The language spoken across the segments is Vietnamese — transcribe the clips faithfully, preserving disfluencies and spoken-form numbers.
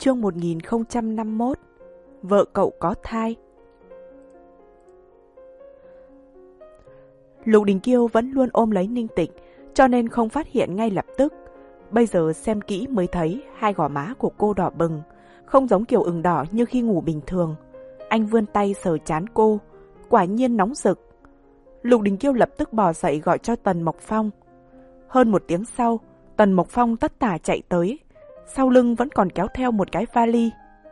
Chương một nghìn không trăm năm mươi mốt. Vợ cậu có thai. Lục Đình Kiêu vẫn luôn ôm lấy Ninh Tịch, cho nên không phát hiện ngay lập tức. Bây giờ xem kỹ mới thấy hai gò má của cô đỏ bừng, không giống kiểu ửng đỏ như khi ngủ bình thường. Anh vươn tay sờ trán cô, quả nhiên nóng rực. Lục Đình Kiêu lập tức bò dậy gọi cho Tần Mộc Phong. Hơn một tiếng sau, Tần Mộc Phong tất tả chạy tới, sau lưng vẫn còn kéo theo một cái vali.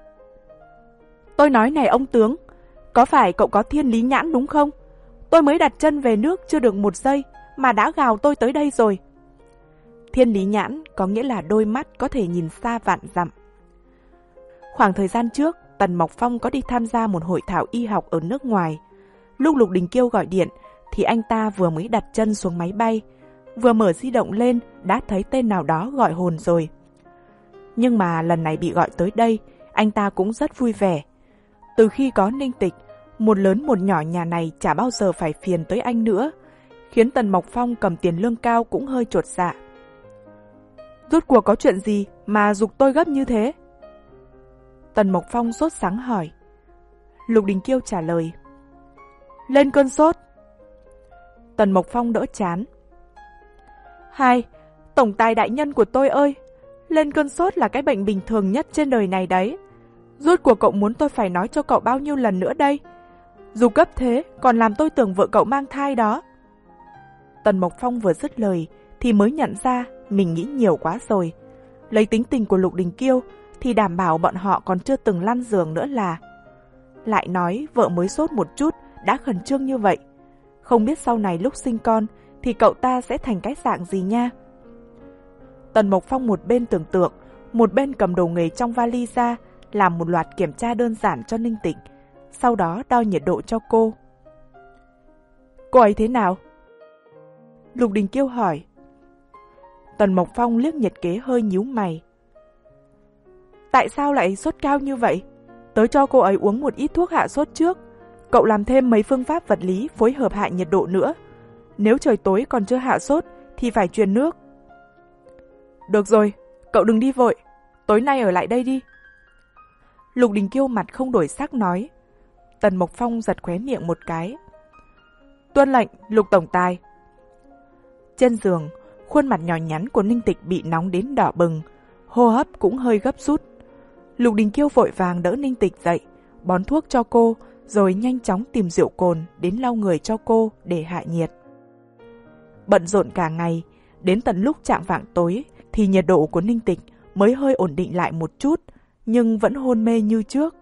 Tôi nói này ông tướng, có phải cậu có thiên lý nhãn đúng không? Tôi mới đặt chân về nước chưa được một giây mà đã gào tôi tới đây rồi. Thiên lý nhãn có nghĩa là đôi mắt có thể nhìn xa vạn dặm. Khoảng thời gian trước, Tần Mộc Phong có đi tham gia một hội thảo y học ở nước ngoài. Lúc Lục Đình Kiêu gọi điện thì anh ta vừa mới đặt chân xuống máy bay, vừa mở di động lên đã thấy tên nào đó gọi hồn rồi. Nhưng mà lần này bị gọi tới đây, anh ta cũng rất vui vẻ. Từ khi có Ninh Tịch, một lớn một nhỏ nhà này chả bao giờ phải phiền tới anh nữa, khiến Tần Mộc Phong cầm tiền lương cao cũng hơi chột dạ. Rốt cuộc có chuyện gì mà giục tôi gấp như thế? Tần Mộc Phong sốt sắng hỏi. Lục Đình Kiêu trả lời. Lên cơn sốt. Tần Mộc Phong đỡ chán. Hai, tổng tài đại nhân của tôi ơi, lên cơn sốt là cái bệnh bình thường nhất trên đời này đấy. Rốt cuộc cậu muốn tôi phải nói cho cậu bao nhiêu lần nữa đây? Dù cấp thế, còn làm tôi tưởng vợ cậu mang thai đó. Tần Mộc Phong vừa dứt lời thì mới nhận ra mình nghĩ nhiều quá rồi. Lấy tính tình của Lục Đình Kiêu thì đảm bảo bọn họ còn chưa từng lăn giường nữa là. Lại nói vợ mới sốt một chút đã khẩn trương như vậy. Không biết sau này lúc sinh con thì cậu ta sẽ thành cái dạng gì nha. Tần Mộc Phong một bên tưởng tượng, một bên cầm đồ nghề trong vali ra, làm một loạt kiểm tra đơn giản cho Ninh Tịch, sau đó đo nhiệt độ cho cô. Cô ấy thế nào? Lục Đình Kiêu hỏi. Tần Mộc Phong liếc nhiệt kế hơi nhíu mày. Tại sao lại sốt cao như vậy? Tớ cho cô ấy uống một ít thuốc hạ sốt trước. Cậu làm thêm mấy phương pháp vật lý phối hợp hạ nhiệt độ nữa. Nếu trời tối còn chưa hạ sốt thì phải truyền nước. Được rồi, cậu đừng đi vội. Tối nay ở lại đây đi. Lục Đình Kiêu mặt không đổi sắc nói. Tần Mộc Phong giật khóe miệng một cái. Tuân lệnh, Lục tổng tài. Trên giường, khuôn mặt nhỏ nhắn của Ninh Tịch bị nóng đến đỏ bừng, hô hấp cũng hơi gấp rút. Lục Đình Kiêu vội vàng đỡ Ninh Tịch dậy, bón thuốc cho cô, rồi nhanh chóng tìm rượu cồn đến lau người cho cô để hạ nhiệt. Bận rộn cả ngày, đến tận lúc chạng vạng tối thì nhiệt độ của Ninh Tịch mới hơi ổn định lại một chút, nhưng vẫn hôn mê như trước.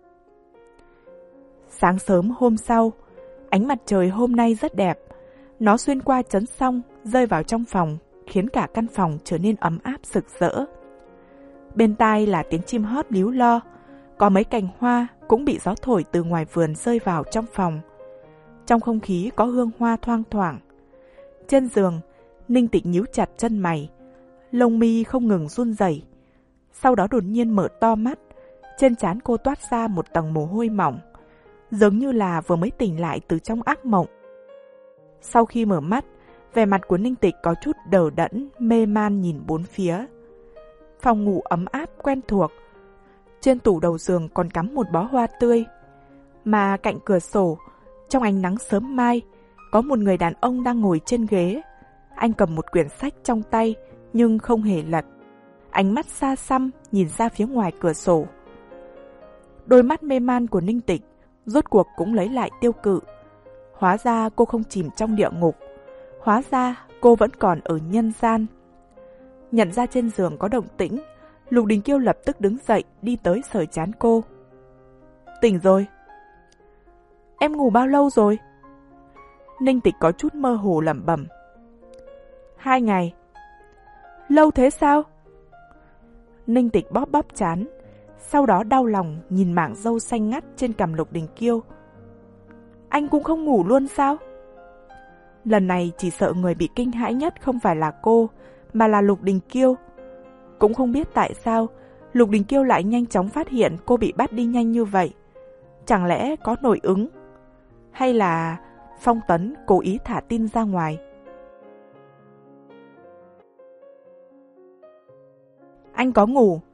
Sáng sớm hôm sau, ánh mặt trời hôm nay rất đẹp. Nó xuyên qua chắn song, rơi vào trong phòng, khiến cả căn phòng trở nên ấm áp rực rỡ. Bên tai là tiếng chim hót líu lo, có mấy cành hoa cũng bị gió thổi từ ngoài vườn rơi vào trong phòng. Trong không khí có hương hoa thoang thoảng. Trên giường, Ninh Tịch nhíu chặt chân mày, lông mi không ngừng run rẩy. Sau đó đột nhiên mở to mắt, trên trán cô toát ra một tầng mồ hôi mỏng, giống như là vừa mới tỉnh lại từ trong ác mộng. Sau khi mở mắt, vẻ mặt của Ninh Tịch có chút đờ đẫn, mê man nhìn bốn phía. Phòng ngủ ấm áp quen thuộc. Trên tủ đầu giường còn cắm một bó hoa tươi. Mà cạnh cửa sổ, trong ánh nắng sớm mai, có một người đàn ông đang ngồi trên ghế. Anh cầm một quyển sách trong tay, nhưng không hề lật. Ánh mắt xa xăm nhìn ra phía ngoài cửa sổ. Đôi mắt mê man của Ninh Tịch rốt cuộc cũng lấy lại tiêu cự. Hóa ra cô không chìm trong địa ngục. Hóa ra cô vẫn còn ở nhân gian. Nhận ra trên giường có động tĩnh, Lục Đình Kiêu lập tức đứng dậy đi tới sờ trán cô. Tỉnh rồi. Em ngủ bao lâu rồi? Ninh Tịch có chút mơ hồ lẩm bẩm. Hai ngày. Lâu thế sao? Ninh Tịch bóp bóp trán, sau đó đau lòng nhìn mảng râu xanh ngắt trên cằm Lục Đình Kiêu. Anh cũng không ngủ luôn sao? Lần này chỉ sợ người bị kinh hãi nhất không phải là cô, mà là Lục Đình Kiêu. Cũng không biết tại sao Lục Đình Kiêu lại nhanh chóng phát hiện cô bị bắt đi nhanh như vậy. Chẳng lẽ có nội ứng? Hay là Phong Tấn cố ý thả tin ra ngoài? Anh có ngủ.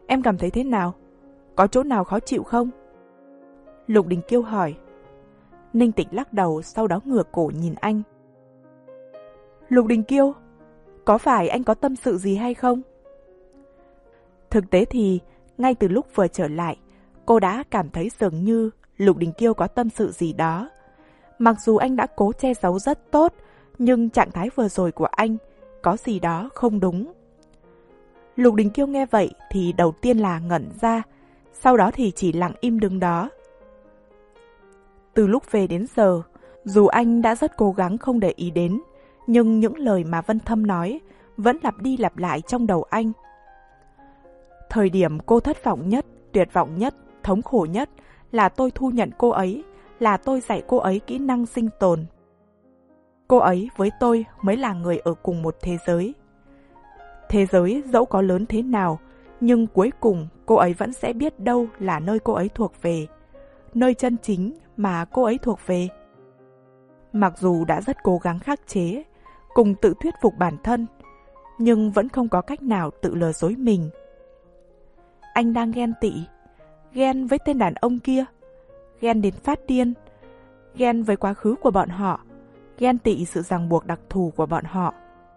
Em cảm thấy thế nào? Có chỗ nào khó chịu không? Lục Đình Kiêu hỏi. Ninh Tịch lắc đầu, sau đó ngửa cổ nhìn anh. Lục Đình Kiêu, có phải anh có tâm sự gì hay không? Thực tế thì, ngay từ lúc vừa trở lại, cô đã cảm thấy dường như Lục Đình Kiêu có tâm sự gì đó. Mặc dù anh đã cố che giấu rất tốt, nhưng trạng thái vừa rồi của anh có gì đó không đúng. Lục Đình Kiêu nghe vậy thì đầu tiên là ngẩn ra, sau đó thì chỉ lặng im đứng đó. Từ lúc về đến giờ, dù anh đã rất cố gắng không để ý đến, nhưng những lời mà Vân Thâm nói vẫn lặp đi lặp lại trong đầu anh. Thời điểm cô thất vọng nhất, tuyệt vọng nhất, thống khổ nhất là tôi thu nhận cô ấy, là tôi dạy cô ấy kỹ năng sinh tồn. Cô ấy với tôi mới là người ở cùng một thế giới. Thế giới dẫu có lớn thế nào, nhưng cuối cùng cô ấy vẫn sẽ biết đâu là nơi cô ấy thuộc về, nơi chân chính mà cô ấy thuộc về. Mặc dù đã rất cố gắng khắc chế, cùng tự thuyết phục bản thân, nhưng vẫn không có cách nào tự lừa dối mình. Anh đang ghen tị, ghen với tên đàn ông kia, ghen đến phát điên, ghen với quá khứ của bọn họ, ghen tị sự ràng buộc đặc thù của bọn họ.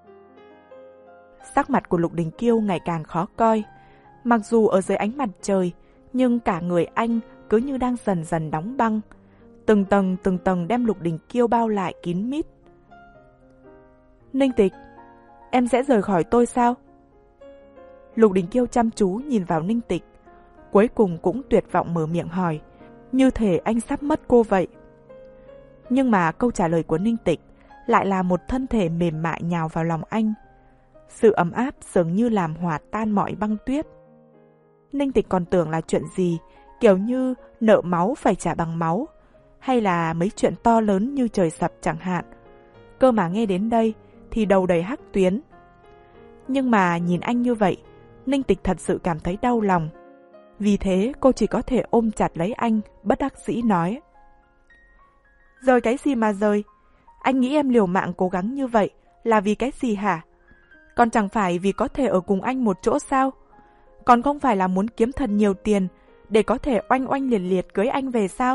Sắc mặt của Lục Đình Kiêu ngày càng khó coi. Mặc dù ở dưới ánh mặt trời, nhưng cả người anh cứ như đang dần dần đóng băng. Từng tầng từng tầng đem Lục Đình Kiêu bao lại kín mít. Ninh Tịch, em sẽ rời khỏi tôi sao? Lục Đình Kiêu chăm chú nhìn vào Ninh Tịch, cuối cùng cũng tuyệt vọng mở miệng hỏi, như thể anh sắp mất cô vậy. Nhưng mà câu trả lời của Ninh Tịch lại là một thân thể mềm mại nhào vào lòng anh. Sự ấm áp dường như làm hòa tan mọi băng tuyết. Ninh Tịch còn tưởng là chuyện gì, kiểu như nợ máu phải trả bằng máu, hay là mấy chuyện to lớn như trời sập chẳng hạn. Cơ mà nghe đến đây thì đầu đầy hắc tuyến. Nhưng mà nhìn anh như vậy, Ninh Tịch thật sự cảm thấy đau lòng. Vì thế cô chỉ có thể ôm chặt lấy anh, bất đắc dĩ nói. Rời cái gì mà rời? Anh nghĩ em liều mạng cố gắng như vậy là vì cái gì hả? Còn chẳng phải vì có thể ở cùng anh một chỗ sao? Còn không phải là muốn kiếm thật nhiều tiền để có thể oanh oanh liệt liệt cưới anh về sao?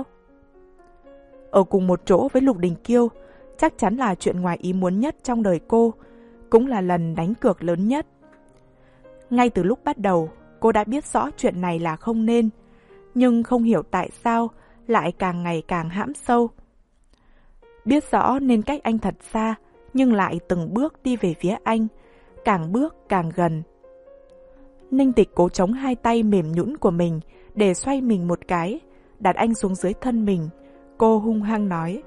Ở cùng một chỗ với Lục Đình Kiêu chắc chắn là chuyện ngoài ý muốn nhất trong đời cô, cũng là lần đánh cược lớn nhất. Ngay từ lúc bắt đầu, cô đã biết rõ chuyện này là không nên, nhưng không hiểu tại sao lại càng ngày càng hãm sâu. Biết rõ nên cách anh thật xa, nhưng lại từng bước đi về phía anh, càng bước càng gần. Ninh Tịch cố chống hai tay mềm nhũn của mình để xoay mình một cái, đặt anh xuống dưới thân mình. Cô hung hăng nói.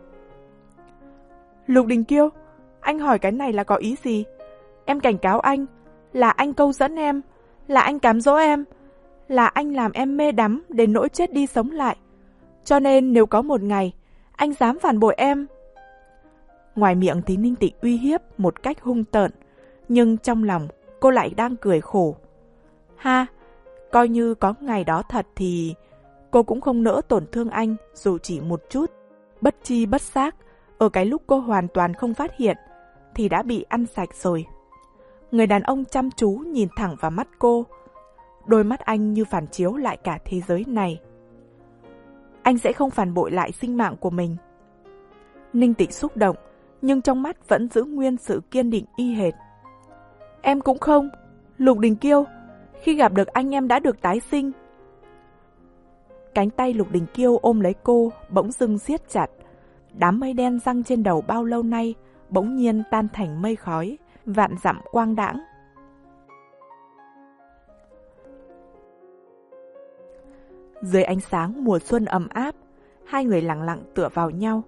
Lục Đình Kiêu, anh hỏi cái này là có ý gì? Em cảnh cáo anh, là anh câu dẫn em, là anh cám dỗ em, là anh làm em mê đắm đến nỗi chết đi sống lại. Cho nên nếu có một ngày anh dám phản bội em. Ngoài miệng thì Ninh Tịch uy hiếp một cách hung tợn, nhưng trong lòng cô lại đang cười khổ. Ha, coi như có ngày đó thật thì cô cũng không nỡ tổn thương anh dù chỉ một chút. Bất chi bất giác, ở cái lúc cô hoàn toàn không phát hiện thì đã bị ăn sạch rồi. Người đàn ông chăm chú nhìn thẳng vào mắt cô. Đôi mắt anh như phản chiếu lại cả thế giới này. Anh sẽ không phản bội lại sinh mạng của mình. Ninh Tịch xúc động, nhưng trong mắt vẫn giữ nguyên sự kiên định y hệt. Em cũng không. Lục Đình Kiêu, khi gặp được anh em đã được tái sinh. Cánh tay Lục Đình Kiêu ôm lấy cô, bỗng dưng siết chặt. Đám mây đen giăng trên đầu bao lâu nay bỗng nhiên tan thành mây khói, vạn dặm quang đãng. Dưới ánh sáng mùa xuân ấm áp, hai người lặng lặng tựa vào nhau.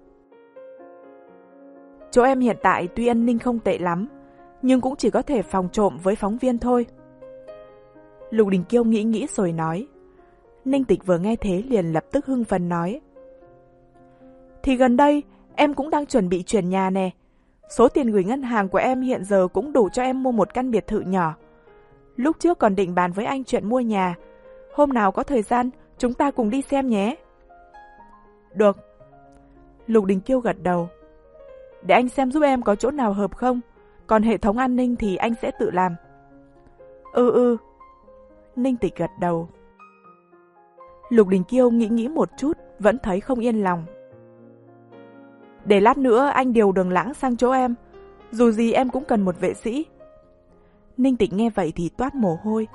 Chỗ em hiện tại tuy an ninh không tệ lắm, nhưng cũng chỉ có thể phòng trộm với phóng viên thôi. Lục Đình Kiêu nghĩ nghĩ rồi nói. Ninh Tịch vừa nghe thế liền lập tức hưng phấn nói. Thì gần đây em cũng đang chuẩn bị chuyển nhà nè. Số tiền gửi ngân hàng của em hiện giờ cũng đủ cho em mua một căn biệt thự nhỏ. Lúc trước còn định bàn với anh chuyện mua nhà. Hôm nào có thời gian chúng ta cùng đi xem nhé. Được. Lục Đình Kiêu gật đầu. Để anh xem giúp em có chỗ nào hợp không. Còn hệ thống an ninh thì anh sẽ tự làm. Ừ ừ. Ninh Tịch gật đầu. Lục Đình Kiêu nghĩ nghĩ một chút, vẫn thấy không yên lòng. Để lát nữa anh điều Đường Lãng sang chỗ em, dù gì em cũng cần một vệ sĩ. Ninh Tịch nghe vậy thì toát mồ hôi.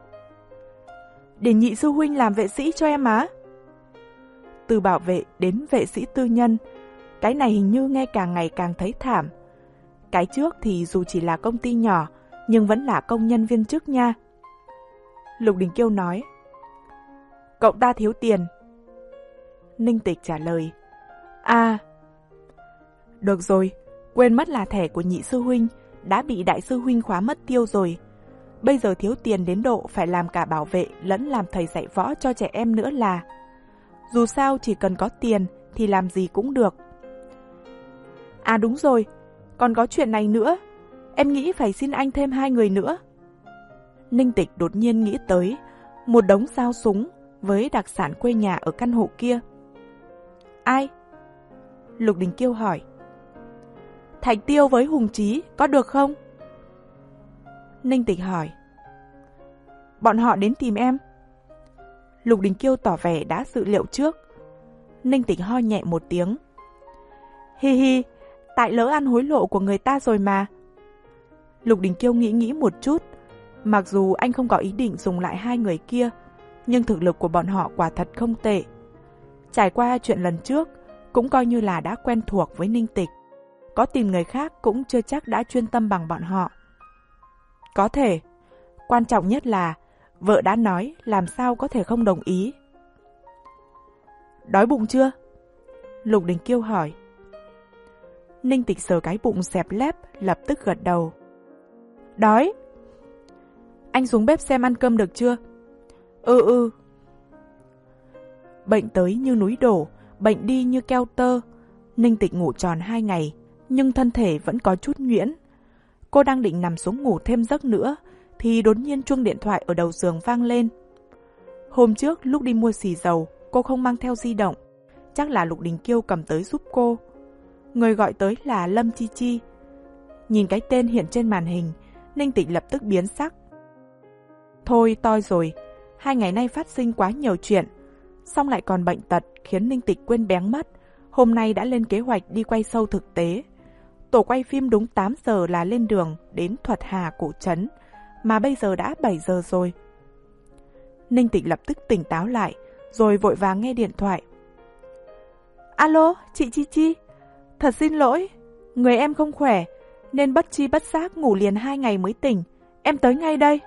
Để Nhị sư huynh làm vệ sĩ cho em á? Từ bảo vệ đến vệ sĩ tư nhân, cái này hình như nghe càng ngày càng thấy thảm. Cái trước thì dù chỉ là công ty nhỏ, nhưng vẫn là công nhân viên chức nha. Lục Đình Kiêu nói. Cậu ta thiếu tiền. Ninh Tịch trả lời. À, được rồi, quên mất là thẻ của Nhị sư huynh đã bị đại sư huynh khóa mất tiêu rồi. Bây giờ thiếu tiền đến độ phải làm cả bảo vệ lẫn làm thầy dạy võ cho trẻ em nữa là. Dù sao chỉ cần có tiền thì làm gì cũng được. À đúng rồi, còn có chuyện này nữa. Em nghĩ phải xin anh thêm hai người nữa. Ninh Tịch đột nhiên nghĩ tới một đống dao súng với đặc sản quê nhà ở căn hộ kia. Ai? Lục Đình Kiêu hỏi. Thạch Tiêu với Hùng Chí có được không? Ninh Tịch hỏi. Bọn họ đến tìm em. Lục Đình Kiêu tỏ vẻ đã dự liệu trước. Ninh Tịch ho nhẹ một tiếng. Hi hi, tại lỡ ăn hối lộ của người ta rồi mà. Lục Đình Kiêu nghĩ nghĩ một chút. Mặc dù anh không có ý định dùng lại hai người kia, nhưng thực lực của bọn họ quả thật không tệ. Trải qua chuyện lần trước, cũng coi như là đã quen thuộc với Ninh Tịch. Có tìm người khác cũng chưa chắc đã chuyên tâm bằng bọn họ. Có thể. Quan trọng nhất là vợ đã nói, làm sao có thể không đồng ý. Đói bụng chưa? Lục Đình Kiêu hỏi. Ninh Tịch sờ cái bụng xẹp lép, lập tức gật đầu. Đói. Anh xuống bếp xem ăn cơm được chưa? Ừ ừ. Bệnh tới như núi đổ, bệnh đi như keo tơ. Ninh Tịch ngủ tròn hai ngày, nhưng thân thể vẫn có chút nhuyễn. Cô đang định nằm xuống ngủ thêm giấc nữa, thì đột nhiên chuông điện thoại ở đầu giường vang lên. Hôm trước lúc đi mua xì dầu, cô không mang theo di động. Chắc là Lục Đình Kiêu cầm tới giúp cô. Người gọi tới là Lâm Chi Chi. Nhìn cái tên hiện trên màn hình, Ninh Tịch lập tức biến sắc. Thôi toi rồi, hai ngày nay phát sinh quá nhiều chuyện, xong lại còn bệnh tật khiến Ninh Tịch quên béng mất. Hôm nay đã lên kế hoạch đi quay show thực tế. Tổ quay phim đúng tám giờ là lên đường đến Thuật Hà Cổ Trấn, mà bây giờ đã bảy giờ rồi. Ninh Tịch lập tức tỉnh táo lại, rồi vội vàng nghe điện thoại. Alo, chị Chi Chi, thật xin lỗi, người em không khỏe, nên bất chi bất giác ngủ liền hai ngày mới tỉnh, em tới ngay đây.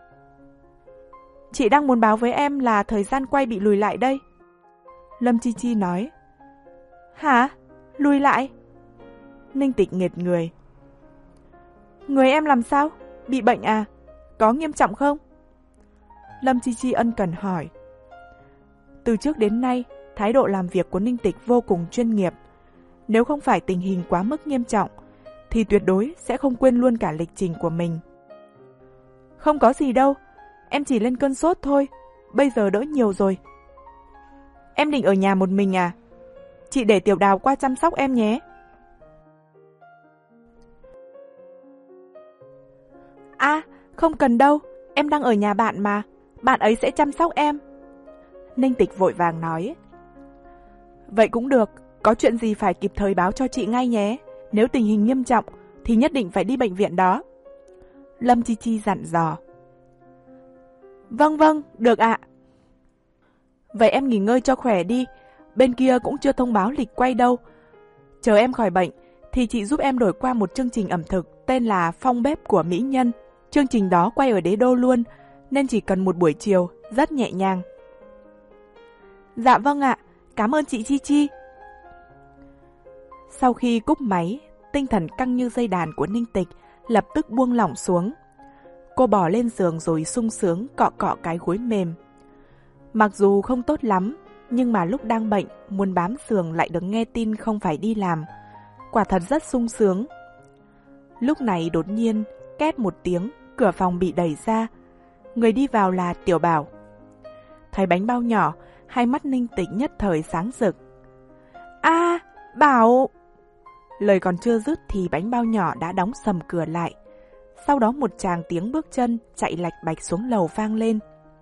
Chị đang muốn báo với em là thời gian quay bị lùi lại đây. Lâm Chi Chi nói. Hả? Lùi lại? Ninh Tịch nghệt người. Người em làm sao? Bị bệnh à? Có nghiêm trọng không? Lâm Chi Chi ân cần hỏi. Từ trước đến nay, thái độ làm việc của Ninh Tịch vô cùng chuyên nghiệp. Nếu không phải tình hình quá mức nghiêm trọng, thì tuyệt đối sẽ không quên luôn cả lịch trình của mình. Không có gì đâu, em chỉ lên cơn sốt thôi, bây giờ đỡ nhiều rồi. Em định ở nhà một mình à? Chị để Tiểu Đào qua chăm sóc em nhé. À, không cần đâu, em đang ở nhà bạn mà, bạn ấy sẽ chăm sóc em. Ninh Tịch vội vàng nói. Vậy cũng được, có chuyện gì phải kịp thời báo cho chị ngay nhé. Nếu tình hình nghiêm trọng thì nhất định phải đi bệnh viện đó. Lâm Chi Chi dặn dò. Vâng vâng, được ạ. Vậy em nghỉ ngơi cho khỏe đi, bên kia cũng chưa thông báo lịch quay đâu. Chờ em khỏi bệnh thì chị giúp em đổi qua một chương trình ẩm thực tên là Phong Bếp của Mỹ Nhân. Chương trình đó quay ở Đế Đô luôn, nên chỉ cần một buổi chiều, rất nhẹ nhàng. Dạ vâng ạ, cảm ơn chị Chi Chi. Sau khi cúp máy, tinh thần căng như dây đàn của Ninh Tịch lập tức buông lỏng xuống. Cô bỏ lên giường rồi sung sướng cọ cọ cái gối mềm. Mặc dù không tốt lắm, nhưng mà lúc đang bệnh, muốn bám giường lại được nghe tin không phải đi làm. Quả thật rất sung sướng. Lúc này đột nhiên, két một tiếng, cửa phòng bị đẩy ra. Người đi vào là Tiểu Bảo. Thấy bánh bao nhỏ, hai mắt Ninh Tịch nhất thời sáng rực. A, Bảo! Lời còn chưa dứt thì bánh bao nhỏ đã đóng sầm cửa lại. Sau đó một tràng tiếng bước chân chạy lạch bạch xuống lầu vang lên.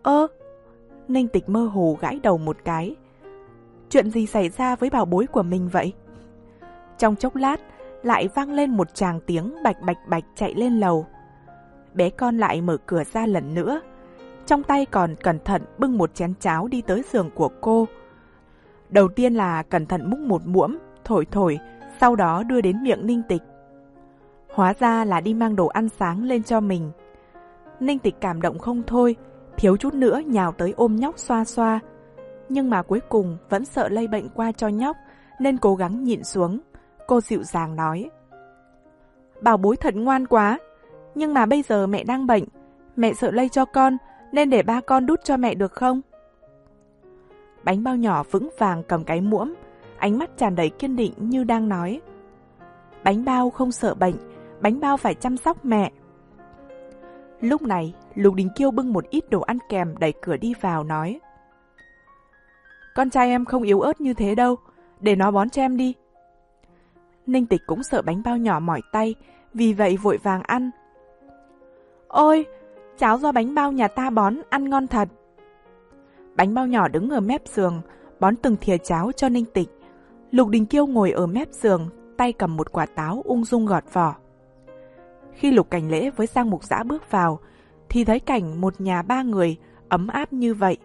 Ơ, Ninh Tịch mơ hồ gãi đầu một cái. Chuyện gì xảy ra với bảo bối của mình vậy? Trong chốc lát, lại vang lên một tràng tiếng bạch bạch bạch chạy lên lầu. Bé con lại mở cửa ra lần nữa. Trong tay còn cẩn thận bưng một chén cháo đi tới giường của cô. Đầu tiên là cẩn thận múc một muỗng, thổi thổi, sau đó đưa đến miệng Ninh Tịch. Hóa ra là đi mang đồ ăn sáng lên cho mình. Ninh Tịch cảm động không thôi, thiếu chút nữa nhào tới ôm nhóc xoa xoa. Nhưng mà cuối cùng vẫn sợ lây bệnh qua cho nhóc, nên cố gắng nhịn xuống. Cô dịu dàng nói: Bảo bối thật ngoan quá, nhưng mà bây giờ mẹ đang bệnh, mẹ sợ lây cho con, nên để ba con đút cho mẹ được không? Bánh bao nhỏ vững vàng cầm cái muỗng, ánh mắt tràn đầy kiên định như đang nói: Bánh bao không sợ bệnh, bánh bao phải chăm sóc mẹ. Lúc này, Lục Đình Kiêu bưng một ít đồ ăn kèm đẩy cửa đi vào nói: Con trai em không yếu ớt như thế đâu, để nó bón cho em đi. Ninh Tịch cũng sợ bánh bao nhỏ mỏi tay, vì vậy vội vàng ăn. Ôi, cháo do bánh bao nhà ta bón ăn ngon thật. Bánh bao nhỏ đứng ở mép giường, bón từng thìa cháo cho Ninh Tịch. Lục Đình Kiêu ngồi ở mép giường, tay cầm một quả táo ung dung gọt vỏ. Khi Lục Cảnh Lễ với Giang Mục Dã bước vào, thì thấy cảnh một nhà ba người ấm áp như vậy.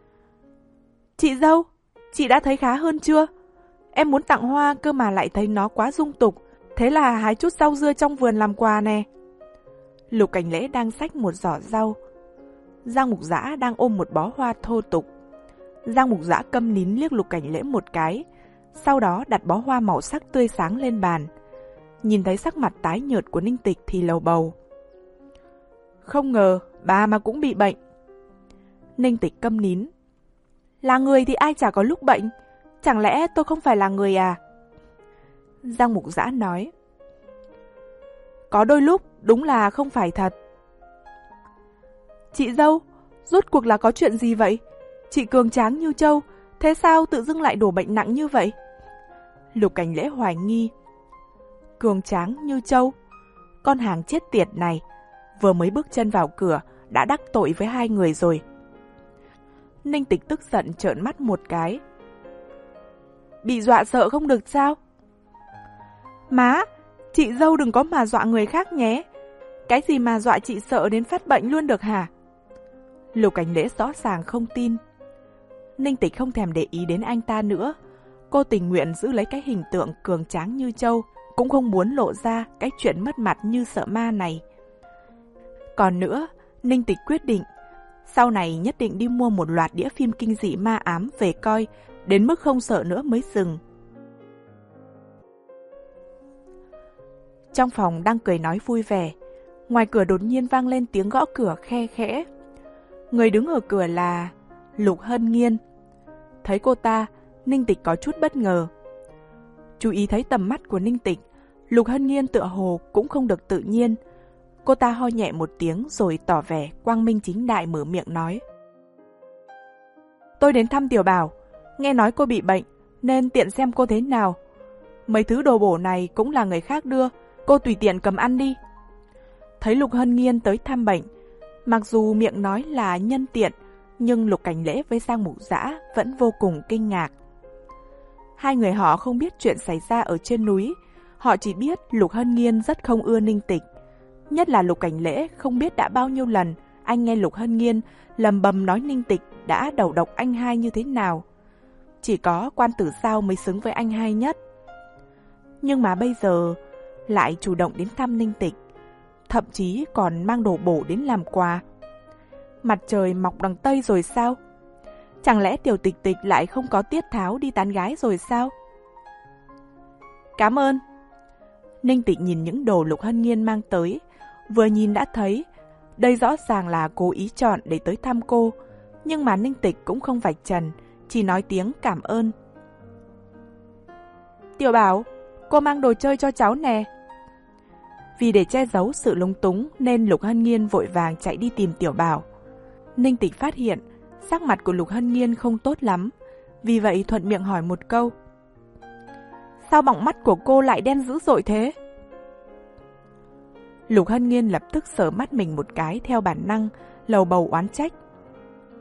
Chị dâu, chị đã thấy khá hơn chưa? Em muốn tặng hoa cơ mà lại thấy nó quá dung tục, thế là hái chút rau dưa trong vườn làm quà nè. Lục Cảnh Lễ đang xách một giỏ rau. Giang Mục Dã đang ôm một bó hoa thô tục. Giang Mục Dã câm nín liếc Lục Cảnh Lễ một cái, sau đó đặt bó hoa màu sắc tươi sáng lên bàn. Nhìn thấy sắc mặt tái nhợt của Ninh Tịch thì lầu bầu: Không ngờ bà mà cũng bị bệnh. Ninh Tịch câm nín: Là người thì ai chả có lúc bệnh, chẳng lẽ tôi không phải là người à? Giang Mục Dã nói: Có đôi lúc đúng là không phải thật. Chị dâu, rốt cuộc là có chuyện gì vậy? Chị cường tráng như trâu, thế sao tự dưng lại đổ bệnh nặng như vậy? Lục Cảnh Lễ hoài nghi: Cường tráng như trâu? Con hàng chết tiệt này, vừa mới bước chân vào cửa đã đắc tội với hai người rồi. Ninh Tịch tức giận trợn mắt một cái: Bị dọa sợ không được sao? Má, chị dâu đừng có mà dọa người khác nhé. Cái gì mà dọa chị sợ đến phát bệnh luôn được hả? Lục Cảnh Lễ rõ ràng không tin. Ninh Tịch không thèm để ý đến anh ta nữa. Cô tình nguyện giữ lấy cái hình tượng cường tráng như trâu, cũng không muốn lộ ra cái chuyện mất mặt như sợ ma này. Còn nữa, Ninh Tịch quyết định sau này nhất định đi mua một loạt đĩa phim kinh dị ma ám về coi, đến mức không sợ nữa mới dừng. Trong phòng đang cười nói vui vẻ, ngoài cửa đột nhiên vang lên tiếng gõ cửa khe khẽ. Người đứng ở cửa là Lục Hân Nghiên. Thấy cô ta, Ninh Tịch có chút bất ngờ. Chú ý thấy tầm mắt của Ninh Tịch, Lục Hân Nghiên tựa hồ cũng không được tự nhiên. Cô ta ho nhẹ một tiếng rồi tỏ vẻ quang minh chính đại mở miệng nói: Tôi đến thăm Tiểu Bảo, nghe nói cô bị bệnh nên tiện xem cô thế nào. Mấy thứ đồ bổ này cũng là người khác đưa, cô tùy tiện cầm ăn đi. Thấy Lục Hân Nghiên tới thăm bệnh, mặc dù miệng nói là nhân tiện, nhưng Lục Cảnh Lễ với Giang Mục Dã vẫn vô cùng kinh ngạc. Hai người họ không biết chuyện xảy ra ở trên núi, họ chỉ biết Lục Hân Nghiên rất không ưa Ninh Tịch. Nhất là Lục Cảnh Lễ không biết đã bao nhiêu lần anh nghe Lục Hân Nghiên lầm bầm nói Ninh Tịch đã đầu độc anh hai như thế nào. Chỉ có Quan Tử Sao mới xứng với anh hai nhất. Nhưng mà bây giờ lại chủ động đến thăm Ninh Tịch, thậm chí còn mang đồ bổ đến làm quà. Mặt trời mọc đằng Tây rồi sao? Chẳng lẽ Tiểu Tịch Tịch lại không có tiết tháo đi tán gái rồi sao? Cảm ơn. Ninh Tịch nhìn những đồ Lục Hân Nghiên mang tới, vừa nhìn đã thấy đây rõ ràng là cố ý chọn để tới thăm cô. Nhưng mà Ninh Tịch cũng không vạch trần, chỉ nói tiếng cảm ơn. Tiểu Bảo, cô mang đồ chơi cho cháu nè. Vì để che giấu sự lúng túng nên Lục Hân Nghiên vội vàng chạy đi tìm Tiểu Bảo. Ninh Tịch phát hiện sắc mặt của Lục Hân Nghiên không tốt lắm, vì vậy thuận miệng hỏi một câu: Sao bọng mắt của cô lại đen dữ dội thế? Lục Hân Nghiên lập tức sờ mắt mình một cái theo bản năng, lầu bầu oán trách: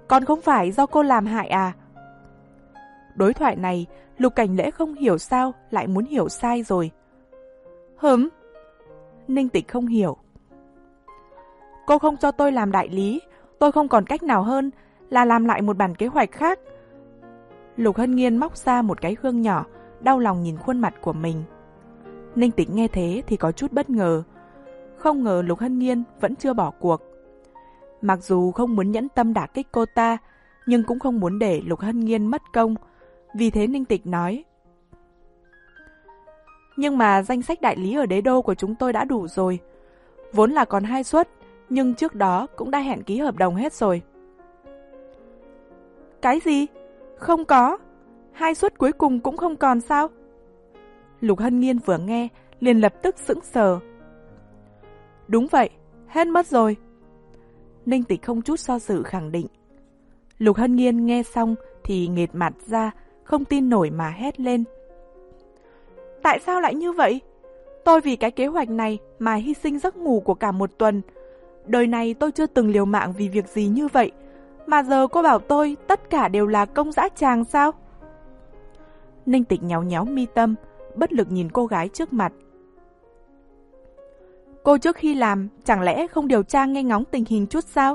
Còn không phải do cô làm hại à? Đối thoại này, Lục Cảnh Lễ không hiểu sao lại muốn hiểu sai rồi. Hửm? Ninh Tịch không hiểu. Cô không cho tôi làm đại lý, tôi không còn cách nào hơn là làm lại một bản kế hoạch khác. Lục Hân Nghiên móc ra một cái gương nhỏ, đau lòng nhìn khuôn mặt của mình. Ninh Tịch nghe thế thì có chút bất ngờ. Không ngờ Lục Hân Nghiên vẫn chưa bỏ cuộc. Mặc dù không muốn nhẫn tâm đả kích cô ta, nhưng cũng không muốn để Lục Hân Nghiên mất công. Vì thế Ninh Tịch nói: Nhưng mà danh sách đại lý ở đế đô của chúng tôi đã đủ rồi. Vốn là còn hai suất, nhưng trước đó cũng đã hẹn ký hợp đồng hết rồi. Cái gì? Không có? Hai suất cuối cùng cũng không còn sao? Lục Hân Nghiên vừa nghe, liền lập tức sững sờ. Đúng vậy, hết mất rồi. Ninh Tịch không chút do dự khẳng định. Lục Hân Nghiên nghe xong thì nghệt mặt ra, không tin nổi mà hét lên. Tại sao lại như vậy? Tôi vì cái kế hoạch này mà hy sinh giấc ngủ của cả một tuần. Đời này tôi chưa từng liều mạng vì việc gì như vậy, mà giờ cô bảo tôi tất cả đều là công dã tràng sao? Ninh Tịch nhéo nhéo mi tâm, bất lực nhìn cô gái trước mặt. Cô trước khi làm chẳng lẽ không điều tra nghe ngóng tình hình chút sao?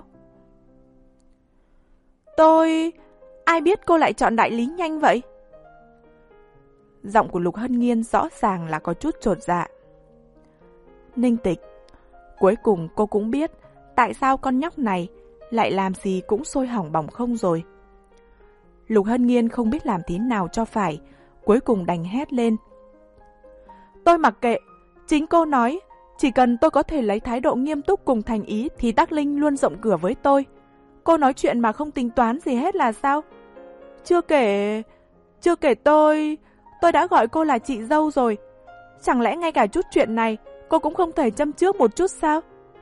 Tôi... ai biết cô lại chọn đại lý nhanh vậy? Giọng của Lục Hân Nghiên rõ ràng là có chút chột dạ. Ninh Tịch, cuối cùng cô cũng biết tại sao con nhóc này lại làm gì cũng sôi hỏng bỏng không rồi. Lục Hân Nghiên không biết làm thế nào cho phải, cuối cùng đành hét lên. Tôi mặc kệ, chính cô nói, chỉ cần tôi có thể lấy thái độ nghiêm túc cùng thành ý thì Tắc Linh luôn rộng cửa với tôi. Cô nói chuyện mà không tính toán gì hết là sao? Chưa kể... Chưa kể tôi... Tôi đã gọi cô là chị dâu rồi. Chẳng lẽ ngay cả chút chuyện này cô cũng không thể châm chước một chút sao?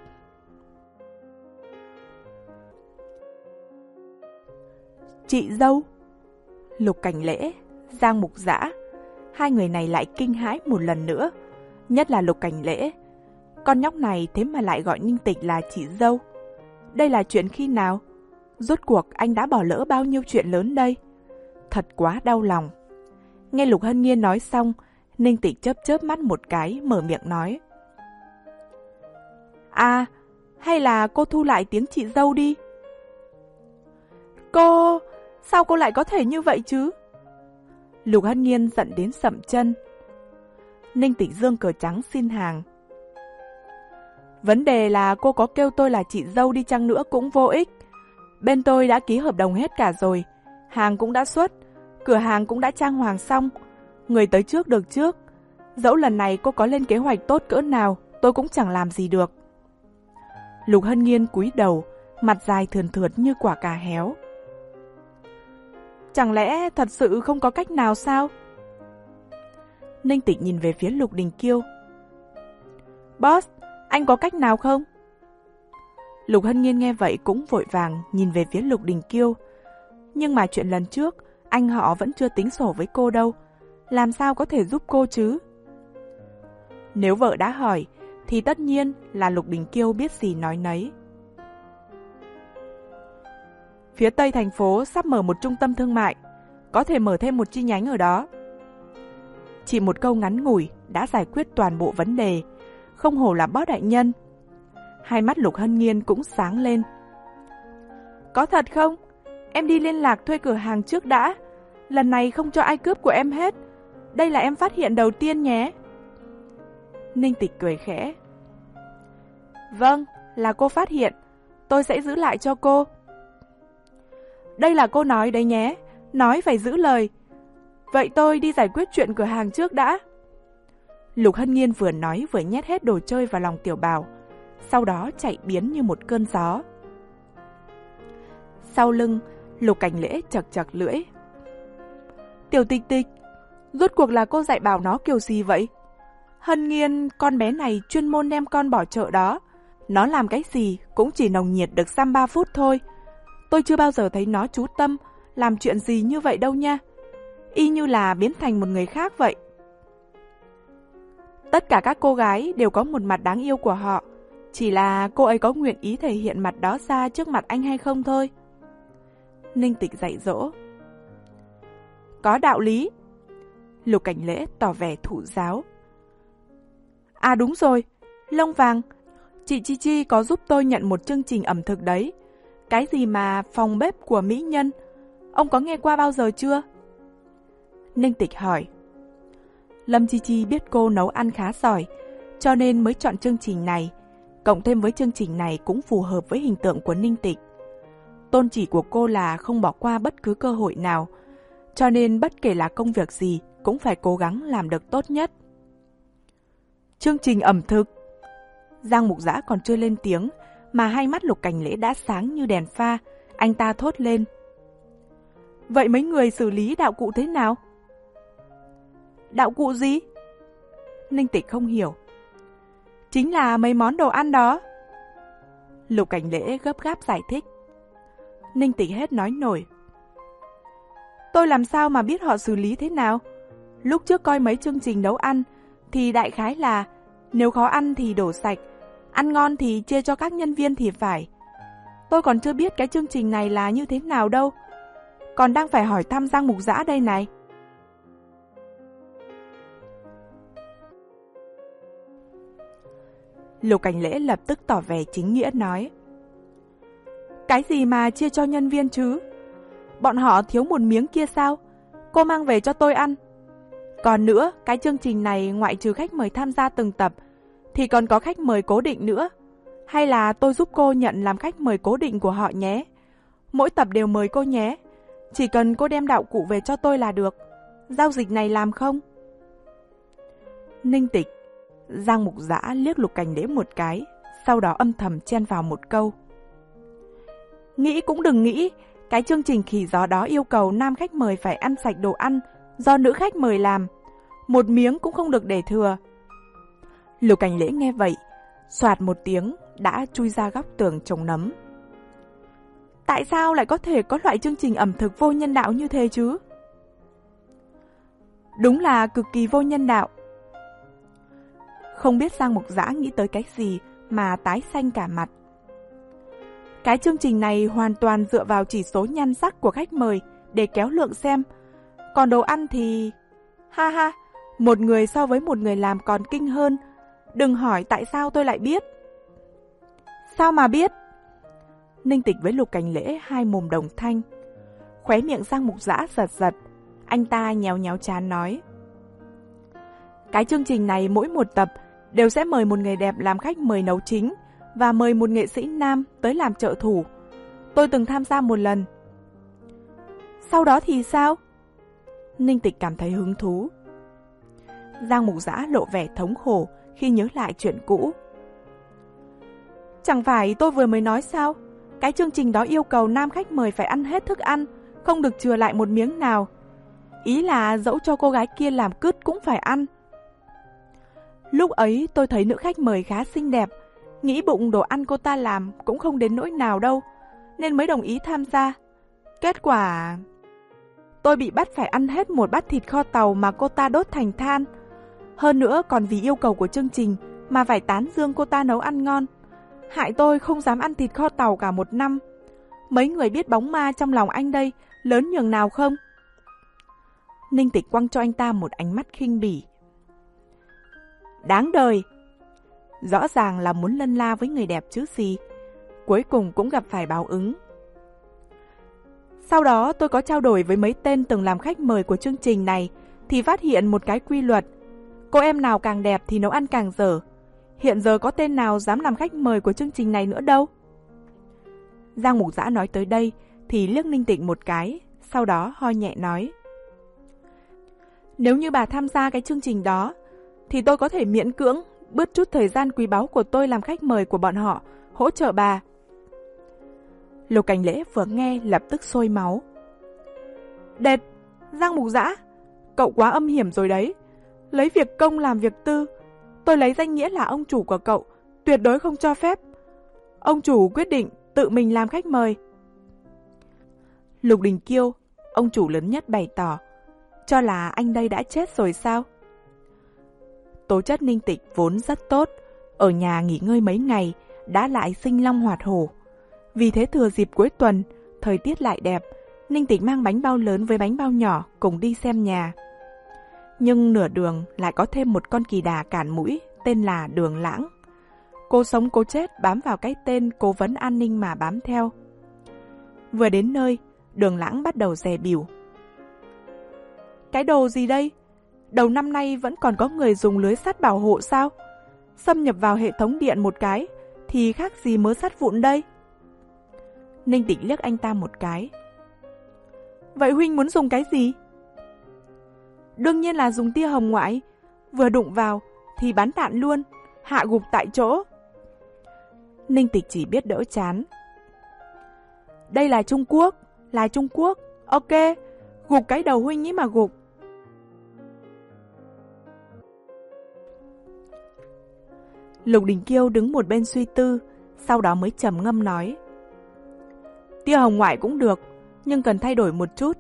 Chị dâu? Lục Cảnh Lễ, Giang Mục Dã, hai người này lại kinh hãi một lần nữa. Nhất là Lục Cảnh Lễ. Con nhóc này thế mà lại gọi Ninh Tịch là chị dâu. Đây là chuyện khi nào? Rốt cuộc anh đã bỏ lỡ bao nhiêu chuyện lớn đây? Thật quá đau lòng. Nghe Lục Hân Nghiên nói xong, Ninh Tịch chớp chớp mắt một cái, mở miệng nói. À, hay là cô thu lại tiếng chị dâu đi? Cô... sao cô lại có thể như vậy chứ? Lục Hân Nghiên giận đến sậm chân. Ninh Tịch giương cờ trắng xin hàng. Vấn đề là cô có kêu tôi là chị dâu đi chăng nữa cũng vô ích. Bên tôi đã ký hợp đồng hết cả rồi, hàng cũng đã xuất, cửa hàng cũng đã trang hoàng xong, người tới trước được trước. Dẫu lần này cô có lên kế hoạch tốt cỡ nào, tôi cũng chẳng làm gì được. Lục Hân Nghiên cúi đầu, mặt dài thườn thượt như quả cà héo. Chẳng lẽ thật sự không có cách nào sao? Ninh Tịch nhìn về phía Lục Đình Kiêu. Boss, anh có cách nào không? Lục Hân Nghiên nghe vậy cũng vội vàng nhìn về phía Lục Đình Kiêu. Nhưng mà chuyện lần trước, anh họ vẫn chưa tính sổ với cô đâu. Làm sao có thể giúp cô chứ? Nếu vợ đã hỏi, thì tất nhiên là Lục Đình Kiêu biết gì nói nấy. Phía tây thành phố sắp mở một trung tâm thương mại, có thể mở thêm một chi nhánh ở đó. Chỉ một câu ngắn ngủi đã giải quyết toàn bộ vấn đề, không hổ là boss đại nhân. Hai mắt Lục Hân Nghiên cũng sáng lên. Có thật không? Em đi liên lạc thuê cửa hàng trước đã. Lần này không cho ai cướp của em hết. Đây là em phát hiện đầu tiên nhé. Ninh Tịch cười khẽ. Vâng, là cô phát hiện. Tôi sẽ giữ lại cho cô. Đây là cô nói đấy nhé. Nói phải giữ lời. Vậy tôi đi giải quyết chuyện cửa hàng trước đã. Lục Hân Nghiên vừa nói vừa nhét hết đồ chơi vào lòng Tiểu Bảo, sau đó chạy biến như một cơn gió. Sau lưng, Lục Cảnh Lễ chật chật lưỡi. Tiểu Tịch Tịch, rốt cuộc là cô dạy bảo nó kiểu gì vậy? Hân Nghiên, con bé này chuyên môn đem con bỏ chợ đó. Nó làm cái gì cũng chỉ nồng nhiệt được dăm ba phút thôi. Tôi chưa bao giờ thấy nó chú tâm làm chuyện gì như vậy đâu nha. Y như là biến thành một người khác vậy. Tất cả các cô gái đều có một mặt đáng yêu của họ. Chỉ là cô ấy có nguyện ý thể hiện mặt đó ra trước mặt anh hay không thôi. Ninh Tịch dạy dỗ. Có đạo lý. Lục Cảnh Lễ tỏ vẻ thụ giáo. À đúng rồi, Lông Vàng, chị Chi Chi có giúp tôi nhận một chương trình ẩm thực đấy. Cái gì mà phòng bếp của mỹ nhân, ông có nghe qua bao giờ chưa? Ninh Tịch hỏi. Lâm Chi Chi biết cô nấu ăn khá giỏi, cho nên mới chọn chương trình này. Cộng thêm với chương trình này cũng phù hợp với hình tượng của Ninh Tịch. Tôn chỉ của cô là không bỏ qua bất cứ cơ hội nào, cho nên bất kể là công việc gì cũng phải cố gắng làm được tốt nhất. Chương trình ẩm thực. Giang Mục Dã còn chưa lên tiếng, mà hai mắt Lục Cảnh Lễ đã sáng như đèn pha. Anh ta thốt lên. Vậy mấy người xử lý đạo cụ thế nào? Đạo cụ gì? Ninh Tịch không hiểu. Chính là mấy món đồ ăn đó. Lục Cảnh Lễ gấp gáp giải thích. Ninh Tịch hết nói nổi. Tôi làm sao mà biết họ xử lý thế nào? Lúc trước coi mấy chương trình nấu ăn thì đại khái là nếu khó ăn thì đổ sạch, ăn ngon thì chia cho các nhân viên thì phải. Tôi còn chưa biết cái chương trình này là như thế nào đâu. Còn đang phải hỏi thăm Giang Mục Dã đây này. Lục Cảnh Lễ lập tức tỏ vẻ chính nghĩa nói. Cái gì mà chia cho nhân viên chứ? Bọn họ thiếu một miếng kia sao? Cô mang về cho tôi ăn. Còn nữa, cái chương trình này ngoại trừ khách mời tham gia từng tập, thì còn có khách mời cố định nữa. Hay là tôi giúp cô nhận làm khách mời cố định của họ nhé. Mỗi tập đều mời cô nhé. Chỉ cần cô đem đạo cụ về cho tôi là được. Giao dịch này làm không? Ninh Tịch, Giang Mục Dã liếc Lục Cảnh Lễ một cái, sau đó âm thầm chen vào một câu. Nghĩ cũng đừng nghĩ, cái chương trình khỉ gió đó yêu cầu nam khách mời phải ăn sạch đồ ăn do nữ khách mời làm. Một miếng cũng không được để thừa. Lục Cảnh Lễ nghe vậy, xoạt một tiếng đã chui ra góc tường trồng nấm. Tại sao lại có thể có loại chương trình ẩm thực vô nhân đạo như thế chứ? Đúng là cực kỳ vô nhân đạo. Không biết Giang Mục Dã nghĩ tới cái gì mà tái xanh cả mặt. Cái chương trình này hoàn toàn dựa vào chỉ số nhan sắc của khách mời để kéo lượng xem. Còn đồ ăn thì... Ha ha, một người so với một người làm còn kinh hơn. Đừng hỏi tại sao tôi lại biết. Sao mà biết? Ninh Tịch với Lục Cảnh Lễ hai mồm đồng thanh. Khóe miệng Giang Mục Dã giật giật. Anh ta nhéo nhéo trán nói. Cái chương trình này mỗi một tập đều sẽ mời một người đẹp làm khách mời nấu chính và mời một nghệ sĩ nam tới làm trợ thủ. Tôi từng tham gia một lần. Sau đó thì sao? Ninh Tịch cảm thấy hứng thú. Giang Mục Dã lộ vẻ thống khổ khi nhớ lại chuyện cũ. Chẳng phải tôi vừa mới nói sao? Cái chương trình đó yêu cầu nam khách mời phải ăn hết thức ăn, không được chừa lại một miếng nào. Ý là dẫu cho cô gái kia làm cứt cũng phải ăn. Lúc ấy tôi thấy nữ khách mời khá xinh đẹp, nghĩ bụng đồ ăn cô ta làm cũng không đến nỗi nào đâu, nên mới đồng ý tham gia. Kết quả... tôi bị bắt phải ăn hết một bát thịt kho tàu mà cô ta đốt thành than. Hơn nữa còn vì yêu cầu của chương trình mà phải tán dương cô ta nấu ăn ngon. Hại tôi không dám ăn thịt kho tàu cả một năm. Mấy người biết bóng ma trong lòng anh đây lớn nhường nào không? Ninh Tịch quăng cho anh ta một ánh mắt khinh bỉ. Đáng đời. Rõ ràng là muốn lân la với người đẹp chứ gì. Cuối cùng cũng gặp phải báo ứng. Sau đó tôi có trao đổi với mấy tên từng làm khách mời của chương trình này thì phát hiện một cái quy luật. Cô em nào càng đẹp thì nấu ăn càng dở. Hiện giờ có tên nào dám làm khách mời của chương trình này nữa đâu. Giang Mục Dã nói tới đây thì liếc Ninh Tịch một cái, sau đó ho nhẹ nói. Nếu như bà tham gia cái chương trình đó thì tôi có thể miễn cưỡng bớt chút thời gian quý báu của tôi làm khách mời của bọn họ, hỗ trợ bà. Lục Cảnh Lễ vừa nghe lập tức sôi máu. Đệt, Giang Mục Dã, cậu quá âm hiểm rồi đấy. Lấy việc công làm việc tư. Tôi lấy danh nghĩa là ông chủ của cậu, tuyệt đối không cho phép. Ông chủ quyết định tự mình làm khách mời. Lục Đình Kiêu, ông chủ lớn nhất bày tỏ, cho là anh đây đã chết rồi sao? Tố chất Ninh Tịch vốn rất tốt, ở nhà nghỉ ngơi mấy ngày đã lại sinh long hoạt hổ. Vì thế thừa dịp cuối tuần, thời tiết lại đẹp, Ninh Tịch mang bánh bao lớn với bánh bao nhỏ cùng đi xem nhà. Nhưng nửa đường lại có thêm một con kỳ đà cản mũi tên là Đường Lãng. Cô sống cố chết bám vào cái tên cố vấn an ninh mà bám theo. Vừa đến nơi, Đường Lãng bắt đầu dè bỉu. Cái đồ gì đây? Đầu năm nay vẫn còn có người dùng lưới sắt bảo hộ sao? Xâm nhập vào hệ thống điện một cái thì khác gì mớ sắt vụn đây? Ninh Tịch liếc anh ta một cái. Vậy huynh muốn dùng cái gì? Đương nhiên là dùng tia hồng ngoại. Vừa đụng vào thì bắn đạn luôn, hạ gục tại chỗ. Ninh Tịch chỉ biết đỡ chán. Đây là Trung Quốc, là Trung Quốc. Ok, gục cái đầu huynh ấy mà gục. Lục Đình Kiêu đứng một bên suy tư, sau đó mới trầm ngâm nói. Tia hồng ngoại cũng được, nhưng cần thay đổi một chút.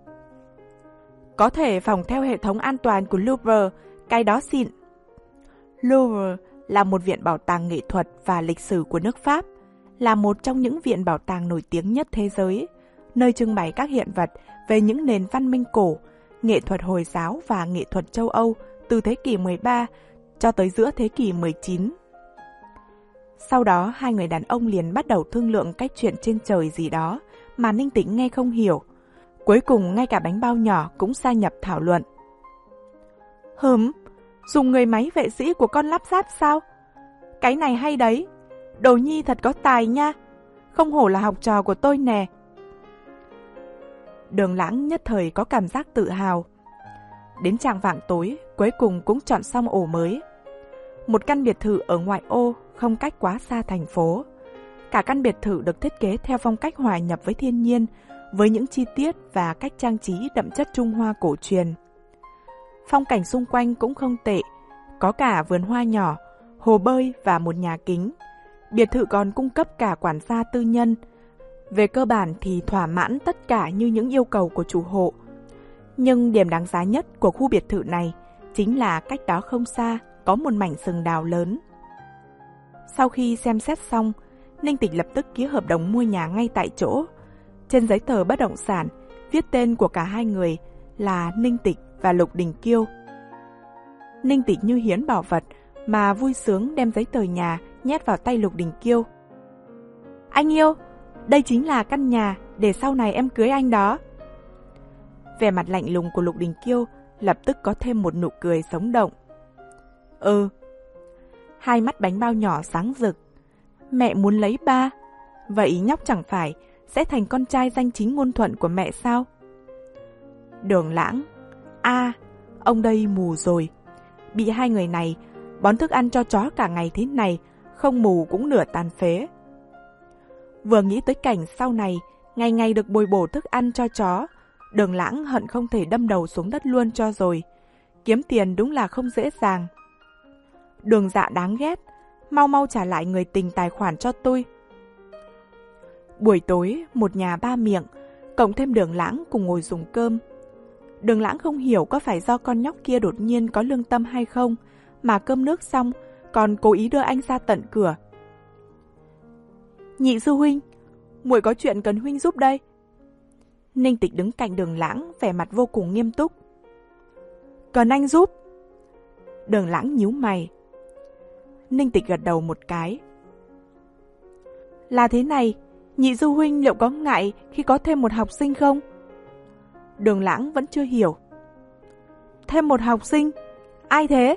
Có thể phòng theo hệ thống an toàn của Louvre, cái đó xịn. Louvre là một viện bảo tàng nghệ thuật và lịch sử của nước Pháp, là một trong những viện bảo tàng nổi tiếng nhất thế giới, nơi trưng bày các hiện vật về những nền văn minh cổ, nghệ thuật Hồi giáo và nghệ thuật châu Âu từ thế kỷ mười ba cho tới giữa thế kỷ mười chín. Sau đó, hai người đàn ông liền bắt đầu thương lượng cái chuyện trên trời gì đó mà Ninh Tĩnh nghe không hiểu. Cuối cùng, ngay cả bánh bao nhỏ cũng gia nhập thảo luận. Hừm, dùng người máy vệ sĩ của con lắp ráp sao? Cái này hay đấy, Đồ Nhi thật có tài nha, không hổ là học trò của tôi nè. Đường Lãng nhất thời có cảm giác tự hào. Đến chạng vạng tối, cuối cùng cũng chọn xong ổ mới. Một căn biệt thự ở ngoại ô, không cách quá xa thành phố. Cả căn biệt thự được thiết kế theo phong cách hòa nhập với thiên nhiên, với những chi tiết và cách trang trí đậm chất Trung Hoa cổ truyền. Phong cảnh xung quanh cũng không tệ, có cả vườn hoa nhỏ, hồ bơi và một nhà kính. Biệt thự còn cung cấp cả quản gia tư nhân. Về cơ bản thì thỏa mãn tất cả như những yêu cầu của chủ hộ. Nhưng điểm đáng giá nhất của khu biệt thự này chính là cách đó không xa có một mảnh sừng đào lớn. Sau khi xem xét xong, Ninh Tịch lập tức ký hợp đồng mua nhà ngay tại chỗ. Trên giấy tờ bất động sản, viết tên của cả hai người là Ninh Tịch và Lục Đình Kiêu. Ninh Tịch như hiến bảo vật mà vui sướng đem giấy tờ nhà nhét vào tay Lục Đình Kiêu. Anh yêu, đây chính là căn nhà để sau này em cưới anh đó. Vẻ mặt lạnh lùng của Lục Đình Kiêu lập tức có thêm một nụ cười sống động. Ừ. Hai mắt bánh bao nhỏ sáng rực. Mẹ muốn lấy ba, vậy nhóc chẳng phải sẽ thành con trai danh chính ngôn thuận của mẹ sao? Đường Lãng. A, à, ông đây mù rồi. Bị hai người này bón thức ăn cho chó cả ngày thế này, không mù cũng nửa tàn phế. Vừa nghĩ tới cảnh sau này, ngày ngày được bồi bổ thức ăn cho chó, Đường Lãng hận không thể đâm đầu xuống đất luôn cho rồi. Kiếm tiền đúng là không dễ dàng. Đường Dạ đáng ghét, mau mau trả lại người tình tài khoản cho tôi. Buổi tối, một nhà ba miệng, cộng thêm Đường Lãng cùng ngồi dùng cơm. Đường Lãng không hiểu có phải do con nhóc kia đột nhiên có lương tâm hay không, mà cơm nước xong còn cố ý đưa anh ra tận cửa. Nhị sư huynh, muội có chuyện cần huynh giúp đây. Ninh Tịch đứng cạnh Đường Lãng, vẻ mặt vô cùng nghiêm túc. Cần anh giúp? Đường Lãng nhíu mày. Ninh Tịch gật đầu một cái. Là thế này, nhị sư huynh liệu có ngại khi có thêm một học sinh không? Đường Lãng vẫn chưa hiểu. Thêm một học sinh? Ai thế?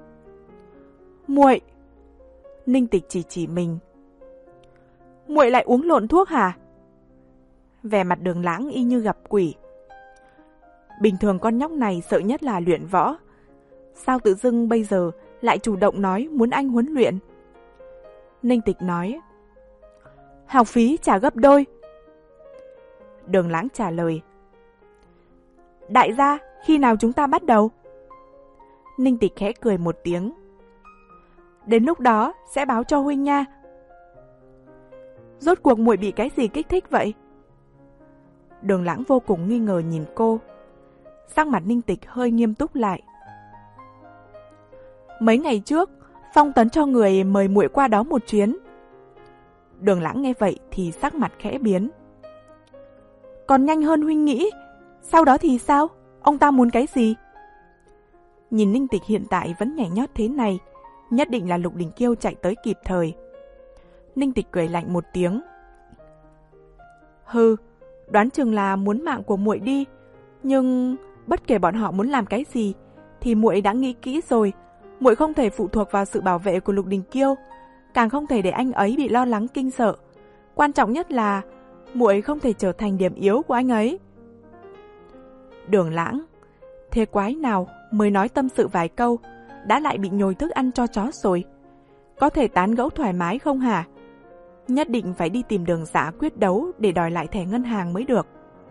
Muội. Ninh Tịch chỉ chỉ mình. Muội lại uống lộn thuốc hả? Vẻ mặt Đường Lãng y như gặp quỷ. Bình thường con nhóc này sợ nhất là luyện võ. Sao tự dưng bây giờ lại chủ động nói muốn anh huấn luyện? Ninh Tịch nói. Học phí trả gấp đôi. Đường Lãng trả lời. Đại gia, khi nào chúng ta bắt đầu? Ninh Tịch khẽ cười một tiếng. Đến lúc đó sẽ báo cho huynh nha. Rốt cuộc muội bị cái gì kích thích vậy? Đường Lãng vô cùng nghi ngờ nhìn cô. Sắc mặt Ninh Tịch hơi nghiêm túc lại. Mấy ngày trước, Phong Tấn cho người mời muội qua đó một chuyến. Đường Lãng nghe vậy thì sắc mặt khẽ biến. còn nhanh hơn huynh nghĩ. Sau đó thì sao? Ông ta muốn cái gì? Nhìn Ninh Tịch hiện tại vẫn nhảy nhót thế này, nhất định là Lục Đình Kiêu chạy tới kịp thời. Ninh Tịch cười lạnh một tiếng. Hừ, đoán chừng là muốn mạng của muội đi, nhưng bất kể bọn họ muốn làm cái gì thì muội đã nghĩ kỹ rồi. Muội không thể phụ thuộc vào sự bảo vệ của Lục Đình Kiêu, càng không thể để anh ấy bị lo lắng kinh sợ. Quan trọng nhất là muội không thể trở thành điểm yếu của anh ấy. Đường Lãng, thế quái nào mới nói tâm sự vài câu đã lại bị nhồi thức ăn cho chó rồi? Có thể tán gẫu thoải mái không hả? Nhất định phải đi tìm Đường Giả quyết đấu để đòi lại thẻ ngân hàng mới được.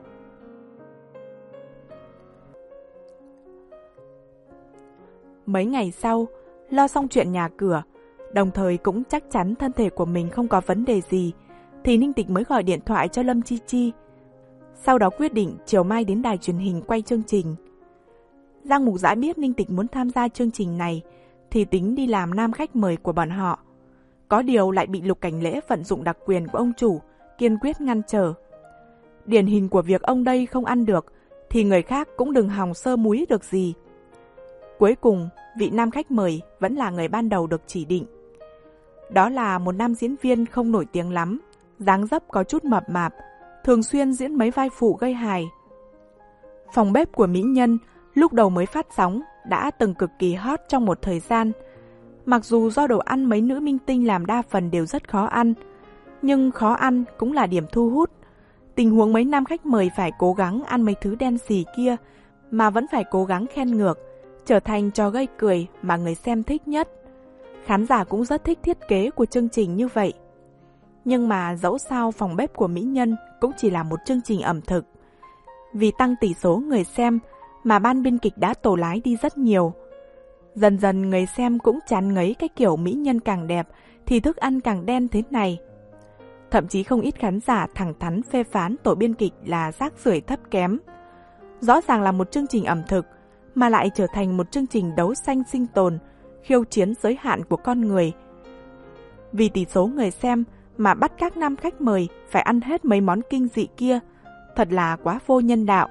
Mấy ngày sau, lo xong chuyện nhà cửa, đồng thời cũng chắc chắn thân thể của mình không có vấn đề gì, thì Ninh Tịch mới gọi điện thoại cho Lâm Chi Chi. Sau đó quyết định chiều mai đến đài truyền hình quay chương trình. Giang Mục Dã biết Ninh Tịch muốn tham gia chương trình này, thì tính đi làm nam khách mời của bọn họ. Có điều lại bị Lục Cảnh Lễ vận dụng đặc quyền của ông chủ, kiên quyết ngăn trở. Điển hình của việc ông đây không ăn được, thì người khác cũng đừng hòng sơ múi được gì. Cuối cùng, vị nam khách mời vẫn là người ban đầu được chỉ định. Đó là một nam diễn viên không nổi tiếng lắm, dáng dấp có chút mập mạp, thường xuyên diễn mấy vai phụ gây hài. Phòng bếp của mỹ nhân lúc đầu mới phát sóng đã từng cực kỳ hot trong một thời gian. Mặc dù do đồ ăn mấy nữ minh tinh làm đa phần đều rất khó ăn, nhưng khó ăn cũng là điểm thu hút. Tình huống mấy nam khách mời phải cố gắng ăn mấy thứ đen xì kia mà vẫn phải cố gắng khen ngược, trở thành trò gây cười mà người xem thích nhất. Khán giả cũng rất thích thiết kế của chương trình như vậy. Nhưng mà dẫu sao phòng bếp của mỹ nhân cũng chỉ là một chương trình ẩm thực. Vì tăng tỷ số người xem mà ban biên kịch đã tổ lái đi rất nhiều. Dần dần người xem cũng chán ngấy cái kiểu mỹ nhân càng đẹp thì thức ăn càng đen thế này. Thậm chí không ít khán giả thẳng thắn phê phán tổ biên kịch là rác rưởi thấp kém. Rõ ràng là một chương trình ẩm thực mà lại trở thành một chương trình đấu tranh sinh tồn, khiêu chiến giới hạn của con người. Vì tỷ số người xem mà bắt các nam khách mời phải ăn hết mấy món kinh dị kia, thật là quá vô nhân đạo.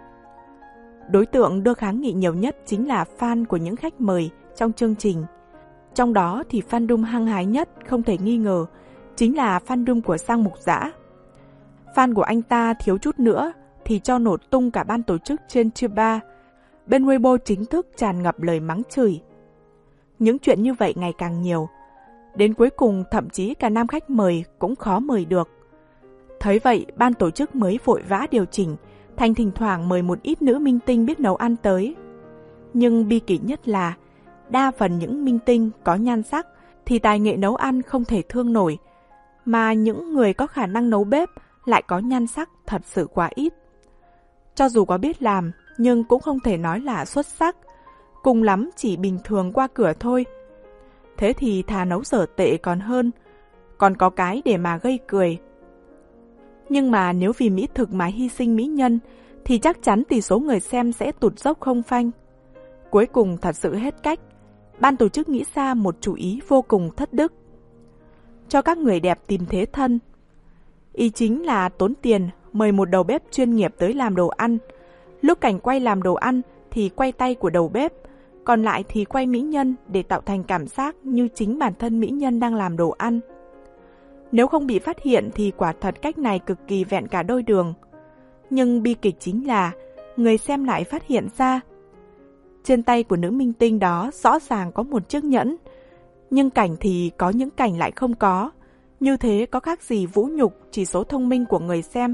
Đối tượng đưa kháng nghị nhiều nhất chính là fan của những khách mời trong chương trình. Trong đó thì fandom hăng hái nhất không thể nghi ngờ chính là fandom của Giang Mục Dã. Fan của anh ta thiếu chút nữa thì cho nổ tung cả ban tổ chức trên Chiba. Bên Weibo chính thức tràn ngập lời mắng chửi. Những chuyện như vậy ngày càng nhiều. Đến cuối cùng thậm chí cả nam khách mời cũng khó mời được. Thấy vậy, ban tổ chức mới vội vã điều chỉnh thành thỉnh thoảng mời một ít nữ minh tinh biết nấu ăn tới. Nhưng bi kịch nhất là đa phần những minh tinh có nhan sắc thì tài nghệ nấu ăn không thể thương nổi, mà những người có khả năng nấu bếp lại có nhan sắc thật sự quá ít. Cho dù có biết làm nhưng cũng không thể nói là xuất sắc, cùng lắm chỉ bình thường qua cửa thôi. Thế thì thà nấu dở tệ còn hơn, còn có cái để mà gây cười. Nhưng mà nếu vì mỹ thực mà hy sinh mỹ nhân thì chắc chắn tỷ số người xem sẽ tụt dốc không phanh. Cuối cùng thật sự hết cách, ban tổ chức nghĩ ra một chủ ý vô cùng thất đức. Cho các người đẹp tìm thế thân. Ý chính là tốn tiền mời một đầu bếp chuyên nghiệp tới làm đồ ăn. Lúc cảnh quay làm đồ ăn thì quay tay của đầu bếp, còn lại thì quay mỹ nhân để tạo thành cảm giác như chính bản thân mỹ nhân đang làm đồ ăn. Nếu không bị phát hiện thì quả thật cách này cực kỳ vẹn cả đôi đường. Nhưng bi kịch chính là người xem lại phát hiện ra. Trên tay của nữ minh tinh đó rõ ràng có một chiếc nhẫn, nhưng cảnh thì có những cảnh lại không có. Như thế có khác gì vũ nhục chỉ số thông minh của người xem.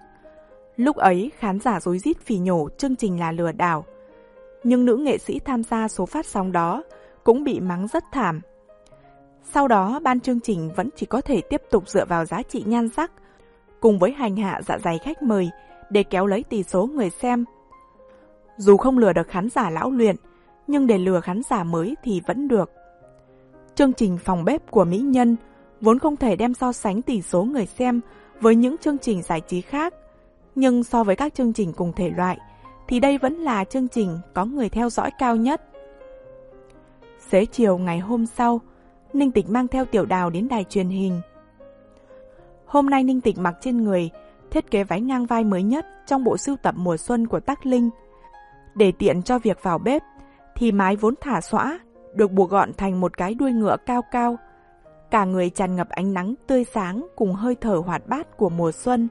Lúc ấy khán giả rối rít phỉ nhổ chương trình là lừa đảo. Nhưng nữ nghệ sĩ tham gia số phát sóng đó cũng bị mắng rất thảm. Sau đó ban chương trình vẫn chỉ có thể tiếp tục dựa vào giá trị nhan sắc cùng với hành hạ dạ dày khách mời để kéo lấy tỷ số người xem. Dù không lừa được khán giả lão luyện, nhưng để lừa khán giả mới thì vẫn được. Chương trình phòng bếp của mỹ nhân vốn không thể đem so sánh tỷ số người xem với những chương trình giải trí khác, nhưng so với các chương trình cùng thể loại thì đây vẫn là chương trình có người theo dõi cao nhất. Xế chiều ngày hôm sau, Ninh Tịch mang theo Tiểu Đào đến đài truyền hình. Hôm nay Ninh Tịch mặc trên người thiết kế váy ngang vai mới nhất trong bộ sưu tập mùa xuân của Tắc Linh. Để tiện cho việc vào bếp, thì mái vốn thả xõa, được buộc gọn thành một cái đuôi ngựa cao cao. Cả người tràn ngập ánh nắng tươi sáng cùng hơi thở hoạt bát của mùa xuân.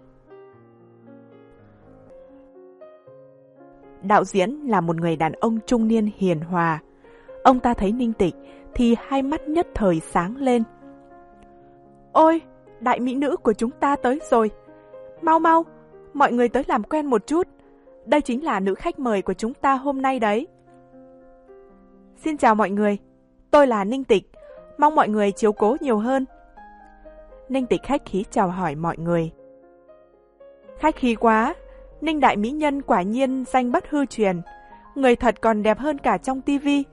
Đạo diễn là một người đàn ông trung niên hiền hòa. Ông ta thấy Ninh Tịch thì hai mắt nhất thời sáng lên. Ôi, đại mỹ nữ của chúng ta tới rồi. Mau mau, mọi người tới làm quen một chút. Đây chính là nữ khách mời của chúng ta hôm nay đấy. Xin chào mọi người, tôi là Ninh Tịch, mong mọi người chiếu cố nhiều hơn. Ninh Tịch khách khí chào hỏi mọi người. Khách khí quá, Ninh đại mỹ nhân quả nhiên danh bất hư truyền, người thật còn đẹp hơn cả trong tivi.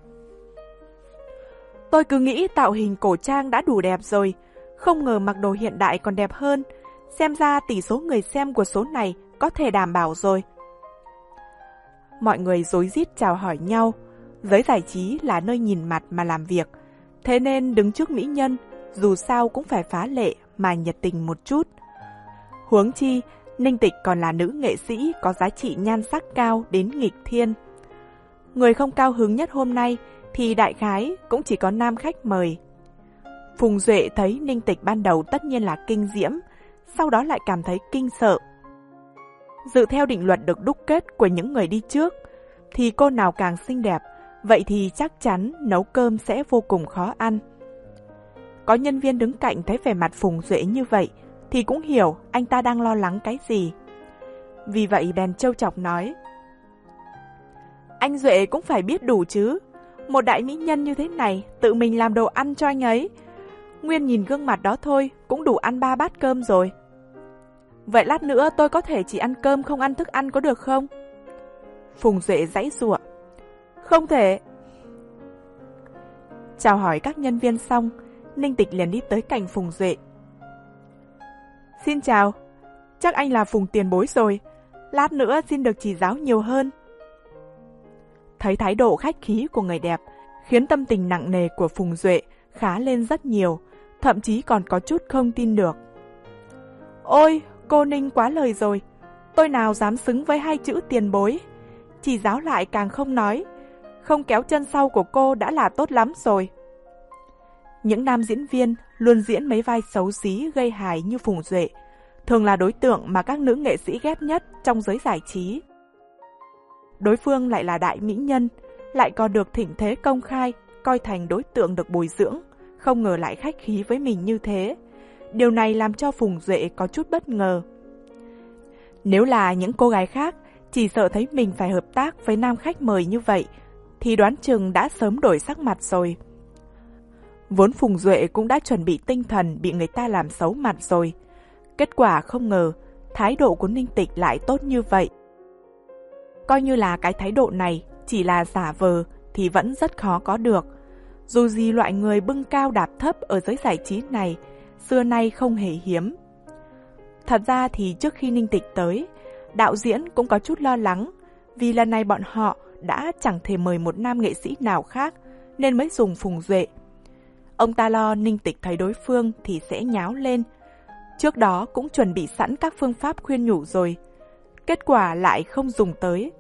Tôi cứ nghĩ tạo hình cổ trang đã đủ đẹp rồi, không ngờ mặc đồ hiện đại còn đẹp hơn. Xem ra tỷ số người xem của số này có thể đảm bảo rồi. Mọi người rối rít chào hỏi nhau. Giới giải trí là nơi nhìn mặt mà làm việc, thế nên đứng trước mỹ nhân, dù sao cũng phải phá lệ mà nhiệt tình một chút. Huống chi, Ninh Tịch còn là nữ nghệ sĩ có giá trị nhan sắc cao đến nghịch thiên. Người không cao hứng nhất hôm nay thì đại khái cũng chỉ có nam khách mời. Phùng Duệ thấy Ninh Tịch ban đầu tất nhiên là kinh diễm, sau đó lại cảm thấy kinh sợ. Dự theo định luật được đúc kết của những người đi trước, thì cô nào càng xinh đẹp, vậy thì chắc chắn nấu cơm sẽ vô cùng khó ăn. Có nhân viên đứng cạnh thấy vẻ mặt Phùng Duệ như vậy, thì cũng hiểu anh ta đang lo lắng cái gì. Vì vậy bèn trêu chọc nói: Anh Duệ cũng phải biết đủ chứ. Một đại mỹ nhân như thế này, tự mình làm đồ ăn cho anh ấy. Nguyên nhìn gương mặt đó thôi, cũng đủ ăn ba bát cơm rồi. Vậy lát nữa tôi có thể chỉ ăn cơm không ăn thức ăn có được không? Phùng Duệ giãy giụa. Không thể. Chào hỏi các nhân viên xong, Ninh Tịch liền đi tới cạnh Phùng Duệ. Xin chào, chắc anh là Phùng tiền bối rồi. Lát nữa xin được chỉ giáo nhiều hơn. Thấy thái độ khách khí của người đẹp, khiến tâm tình nặng nề của Phùng Duệ khá lên rất nhiều, thậm chí còn có chút không tin được. Ôi, cô Ninh quá lời rồi. Tôi nào dám xứng với hai chữ tiền bối. Chỉ giáo lại càng không nói. Không kéo chân sau của cô đã là tốt lắm rồi. Những nam diễn viên luôn diễn mấy vai xấu xí gây hài như Phùng Duệ, thường là đối tượng mà các nữ nghệ sĩ ghét nhất trong giới giải trí. Đối phương lại là đại mỹ nhân, lại còn được thịnh thế công khai, coi thành đối tượng được bồi dưỡng, không ngờ lại khách khí với mình như thế. Điều này làm cho Phùng Duệ có chút bất ngờ. Nếu là những cô gái khác, chỉ sợ thấy mình phải hợp tác với nam khách mời như vậy, thì đoán chừng đã sớm đổi sắc mặt rồi. Vốn Phùng Duệ cũng đã chuẩn bị tinh thần bị người ta làm xấu mặt rồi. Kết quả không ngờ, thái độ của Ninh Tịch lại tốt như vậy. Coi như là cái thái độ này chỉ là giả vờ thì vẫn rất khó có được. Dù gì loại người bưng cao đạp thấp ở giới giải trí này, xưa nay không hề hiếm. Thật ra thì trước khi Ninh Tịch tới, đạo diễn cũng có chút lo lắng, vì lần này bọn họ đã chẳng thể mời một nam nghệ sĩ nào khác, nên mới dùng Phùng Duệ. Ông ta lo Ninh Tịch thấy đối phương thì sẽ nháo lên. Trước đó cũng chuẩn bị sẵn các phương pháp khuyên nhủ rồi. Kết quả lại không dùng tới.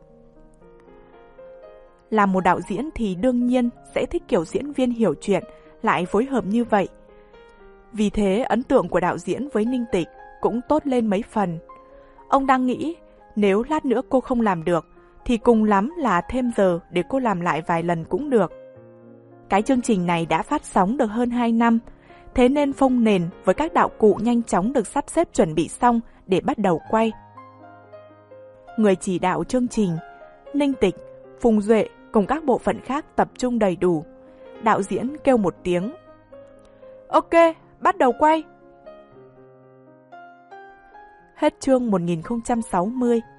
Làm một đạo diễn thì đương nhiên sẽ thích kiểu diễn viên hiểu chuyện, lại phối hợp như vậy. Vì thế ấn tượng của đạo diễn với Ninh Tịch cũng tốt lên mấy phần. Ông đang nghĩ nếu lát nữa cô không làm được thì cùng lắm là thêm giờ để cô làm lại vài lần cũng được. Cái chương trình này đã phát sóng được hơn hai năm, thế nên phông nền với các đạo cụ nhanh chóng được sắp xếp chuẩn bị xong để bắt đầu quay. Người chỉ đạo chương trình, Ninh Tịch, Phùng Duệ cùng các bộ phận khác tập trung đầy đủ. Đạo diễn kêu một tiếng. Ok, bắt đầu quay. Hết chương một nghìn không trăm sáu mươi.